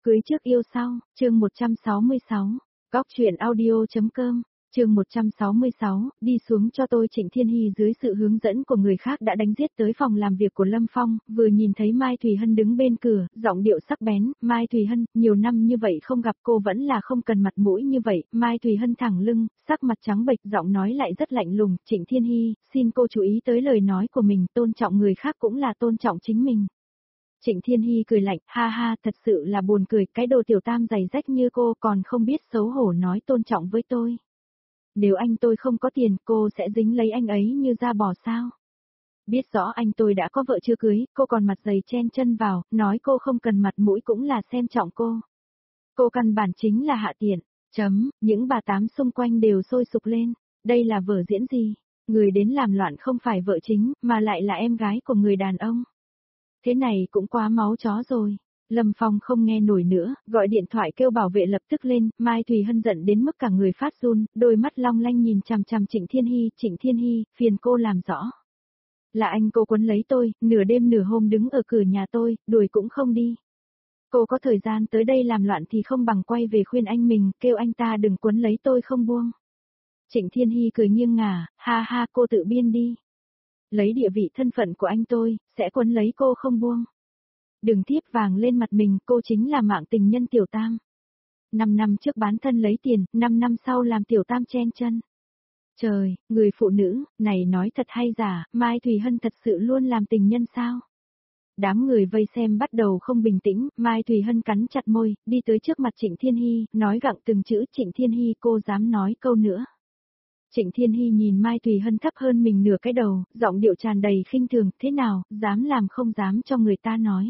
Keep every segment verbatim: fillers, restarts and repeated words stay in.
Cưới trước yêu sau, chương một trăm sáu mươi sáu, Góc truyện audio.com, chương một trăm sáu mươi sáu, đi xuống cho tôi. Trịnh Thiên Hy dưới sự hướng dẫn của người khác đã đánh giết tới phòng làm việc của Lâm Phong, vừa nhìn thấy Mai Thùy Hân đứng bên cửa, giọng điệu sắc bén, Mai Thùy Hân, nhiều năm như vậy không gặp cô vẫn là không cần mặt mũi như vậy. Mai Thùy Hân thẳng lưng, sắc mặt trắng bệch, giọng nói lại rất lạnh lùng, Trịnh Thiên Hy, xin cô chú ý tới lời nói của mình, tôn trọng người khác cũng là tôn trọng chính mình. Trịnh Thiên Hy cười lạnh, ha ha, thật sự là buồn cười, cái đồ tiểu tam giày rách như cô còn không biết xấu hổ nói tôn trọng với tôi. Nếu anh tôi không có tiền, cô sẽ dính lấy anh ấy như da bò sao? Biết rõ anh tôi đã có vợ chưa cưới, cô còn mặt dày chen chân vào, nói cô không cần mặt mũi cũng là xem trọng cô. Cô căn bản chính là hạ tiện, chấm, những bà tám xung quanh đều sôi sục lên, đây là vở diễn gì? Người đến làm loạn không phải vợ chính, mà lại là em gái của người đàn ông. Thế này cũng quá máu chó rồi. Lâm Phong không nghe nổi nữa, gọi điện thoại kêu bảo vệ lập tức lên. Mai Thùy Hân giận đến mức cả người phát run, đôi mắt long lanh nhìn chằm chằm Trịnh Thiên Hy. Trịnh Thiên Hy, phiền cô làm rõ. Là anh cô quấn lấy tôi, nửa đêm nửa hôm đứng ở cửa nhà tôi, đuổi cũng không đi. Cô có thời gian tới đây làm loạn thì không bằng quay về khuyên anh mình, kêu anh ta đừng quấn lấy tôi không buông. Trịnh Thiên Hy cười nghiêng ngả, ha ha, cô tự biên đi. Lấy địa vị thân phận của anh tôi, sẽ quấn lấy cô không buông. Đừng thiếp vàng lên mặt mình, cô chính là mạng tình nhân tiểu tam. Năm năm trước bán thân lấy tiền, năm năm sau làm tiểu tam chen chân. Trời, người phụ nữ, này nói thật hay giả, Mai Thùy Hân thật sự luôn làm tình nhân sao? Đám người vây xem bắt đầu không bình tĩnh, Mai Thùy Hân cắn chặt môi, đi tới trước mặt Trịnh Thiên Hy, nói gặng từng chữ, Trịnh Thiên Hy, cô dám nói câu nữa. Trịnh Thiên Hy nhìn Mai Thùy Hân thấp hơn mình nửa cái đầu, giọng điệu tràn đầy khinh thường, thế nào, dám làm không dám cho người ta nói.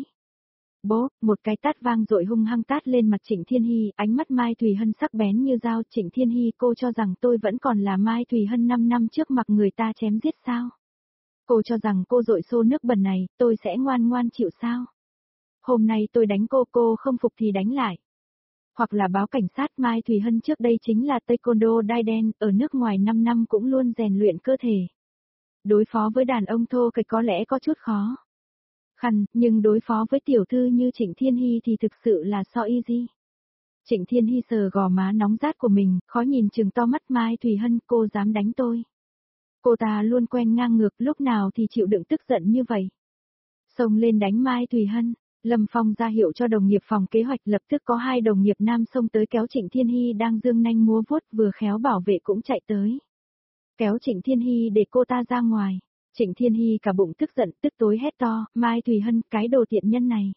Bố, một cái tát vang dội hung hăng tát lên mặt Trịnh Thiên Hy, ánh mắt Mai Thùy Hân sắc bén như dao. Trịnh Thiên Hy, cô cho rằng tôi vẫn còn là Mai Thùy Hân năm năm trước mặc người ta chém giết sao? Cô cho rằng cô dội xô nước bẩn này, tôi sẽ ngoan ngoan chịu sao? Hôm nay tôi đánh cô, cô không phục thì đánh lại. Hoặc là báo cảnh sát. Mai Thùy Hân trước đây chính là taekwondo đai đen, ở nước ngoài năm năm cũng luôn rèn luyện cơ thể. Đối phó với đàn ông thô kệch có lẽ có chút khó khăn, nhưng đối phó với tiểu thư như Trịnh Thiên Hy thì thực sự là so easy. Trịnh Thiên Hy sờ gò má nóng rát của mình, khó nhìn trừng to mắt. Mai Thùy Hân, cô dám đánh tôi. Cô ta luôn quen ngang ngược, lúc nào thì chịu đựng tức giận như vậy. Xông lên đánh Mai Thùy Hân. Lâm Phong ra hiệu cho đồng nghiệp phòng kế hoạch, lập tức có hai đồng nghiệp nam xông tới kéo Trịnh Thiên Hy đang dương nanh múa vuốt, vừa khéo bảo vệ cũng chạy tới. Kéo Trịnh Thiên Hy để cô ta ra ngoài. Trịnh Thiên Hy cả bụng tức giận, tức tối hét to, Mai Thùy Hân, cái đồ tiện nhân này.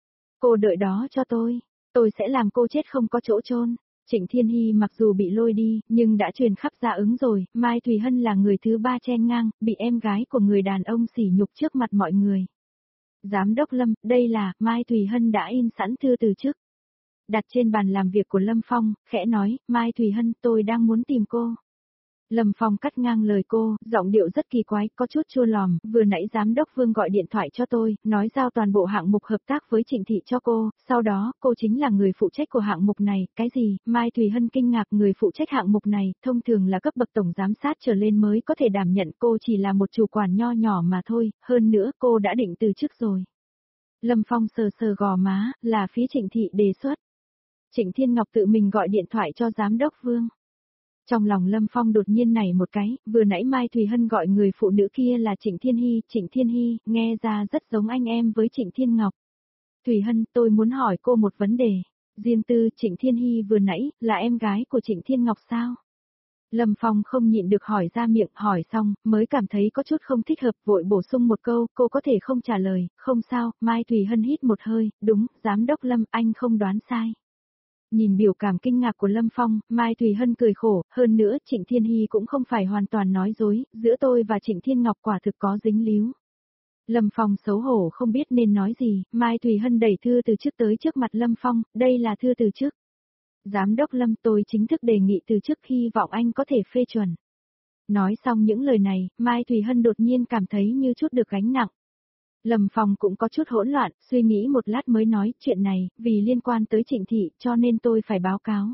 Cô đợi đó cho tôi, tôi sẽ làm cô chết không có chỗ chôn. Trịnh Thiên Hy mặc dù bị lôi đi, nhưng đã truyền khắp gia ứng rồi, Mai Thùy Hân là người thứ ba chen ngang, bị em gái của người đàn ông sỉ nhục trước mặt mọi người. Giám đốc Lâm, đây là, Mai Thùy Hân đã in sẵn thư từ chức. Đặt trên bàn làm việc của Lâm Phong, khẽ nói, Mai Thùy Hân, tôi đang muốn tìm cô. Lâm Phong cắt ngang lời cô, giọng điệu rất kỳ quái, có chút chua lòm, vừa nãy giám đốc Vương gọi điện thoại cho tôi, nói giao toàn bộ hạng mục hợp tác với Trịnh Thị cho cô, sau đó, cô chính là người phụ trách của hạng mục này, cái gì? Mai Thùy Hân kinh ngạc, người phụ trách hạng mục này, thông thường là cấp bậc tổng giám sát trở lên mới có thể đảm nhận, cô chỉ là một chủ quản nho nhỏ mà thôi, hơn nữa cô đã định từ chức rồi. Lâm Phong sờ sờ gò má, là phía Trịnh Thị đề xuất. Trịnh Thiên Ngọc tự mình gọi điện thoại cho giám đốc Vương. Trong lòng Lâm Phong đột nhiên nảy một cái, vừa nãy Mai Thùy Hân gọi người phụ nữ kia là Trịnh Thiên Hy, Trịnh Thiên Hy, nghe ra rất giống anh em với Trịnh Thiên Ngọc. Thùy Hân, tôi muốn hỏi cô một vấn đề. Riêng tư, Trịnh Thiên Hy vừa nãy, là em gái của Trịnh Thiên Ngọc sao? Lâm Phong không nhịn được hỏi ra miệng, hỏi xong, mới cảm thấy có chút không thích hợp, vội bổ sung một câu, cô có thể không trả lời, không sao. Mai Thùy Hân hít một hơi, đúng, giám đốc Lâm, anh không đoán sai. Nhìn biểu cảm kinh ngạc của Lâm Phong, Mai Thùy Hân cười khổ, hơn nữa Trịnh Thiên Hy cũng không phải hoàn toàn nói dối, giữa tôi và Trịnh Thiên Ngọc quả thực có dính líu. Lâm Phong xấu hổ không biết nên nói gì, Mai Thùy Hân đẩy thư từ chức tới trước mặt Lâm Phong, đây là thư từ chức. Giám đốc Lâm, tôi chính thức đề nghị từ chức, hy vọng anh có thể phê chuẩn. Nói xong những lời này, Mai Thùy Hân đột nhiên cảm thấy như chút được gánh nặng. Lâm Phong cũng có chút hỗn loạn, suy nghĩ một lát mới nói, chuyện này, vì liên quan tới Trịnh Thị, cho nên tôi phải báo cáo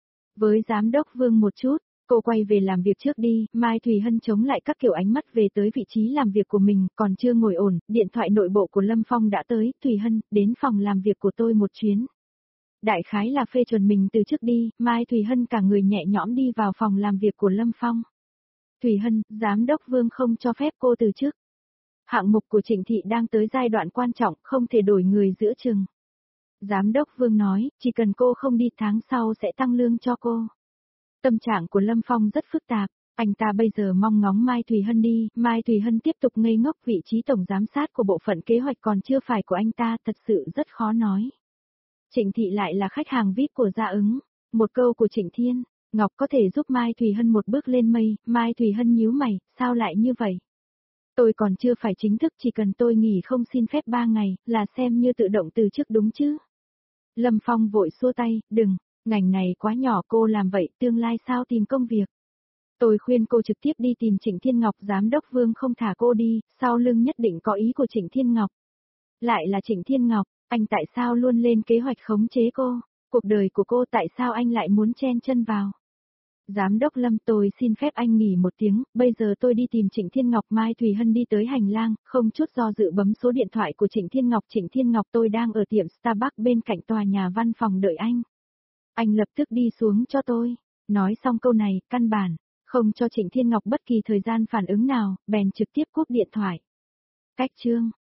với giám đốc Vương một chút. Cô quay về làm việc trước đi. Mai Thùy Hân chống lại các kiểu ánh mắt về tới vị trí làm việc của mình, còn chưa ngồi ổn, điện thoại nội bộ của Lâm Phong đã tới, Thùy Hân, đến phòng làm việc của tôi một chuyến. Đại khái là phê chuẩn mình từ trước đi, Mai Thùy Hân cả người nhẹ nhõm đi vào phòng làm việc của Lâm Phong. Thùy Hân, giám đốc Vương không cho phép cô từ chức. Hạng mục của Trịnh Thị đang tới giai đoạn quan trọng, không thể đổi người giữa chừng. Giám đốc Vương nói, chỉ cần cô không đi tháng sau sẽ tăng lương cho cô. Tâm trạng của Lâm Phong rất phức tạp, anh ta bây giờ mong ngóng Mai Thùy Hân đi, Mai Thùy Hân tiếp tục ngây ngốc vị trí tổng giám sát của bộ phận kế hoạch còn chưa phải của anh ta, thật sự rất khó nói. Trịnh Thị lại là khách hàng vi ai pi của Gia Ứng, một câu của Trịnh Thiên, Ngọc có thể giúp Mai Thùy Hân một bước lên mây, Mai Thùy Hân nhíu mày, sao lại như vậy? Tôi còn chưa phải chính thức, chỉ cần tôi nghỉ không xin phép ba ngày, là xem như tự động từ chức đúng chứ? Lâm Phong vội xua tay, đừng, ngành này quá nhỏ, cô làm vậy tương lai sao tìm công việc. Tôi khuyên cô trực tiếp đi tìm Trịnh Thiên Ngọc, giám đốc Vương không thả cô đi, sau lưng nhất định có ý của Trịnh Thiên Ngọc. Lại là Trịnh Thiên Ngọc, anh tại sao luôn lên kế hoạch khống chế cô? Cuộc đời của cô tại sao anh lại muốn chen chân vào? Giám đốc Lâm, tôi xin phép anh nghỉ một tiếng, bây giờ tôi đi tìm Trịnh Thiên Ngọc. Mai Thùy Hân đi tới hành lang, không chút do dự bấm số điện thoại của Trịnh Thiên Ngọc. Trịnh Thiên Ngọc, tôi đang ở tiệm Starbucks bên cạnh tòa nhà văn phòng đợi anh. Anh lập tức đi xuống cho tôi. Nói xong câu này, căn bản, không cho Trịnh Thiên Ngọc bất kỳ thời gian phản ứng nào, bèn trực tiếp cúp điện thoại. Cách chương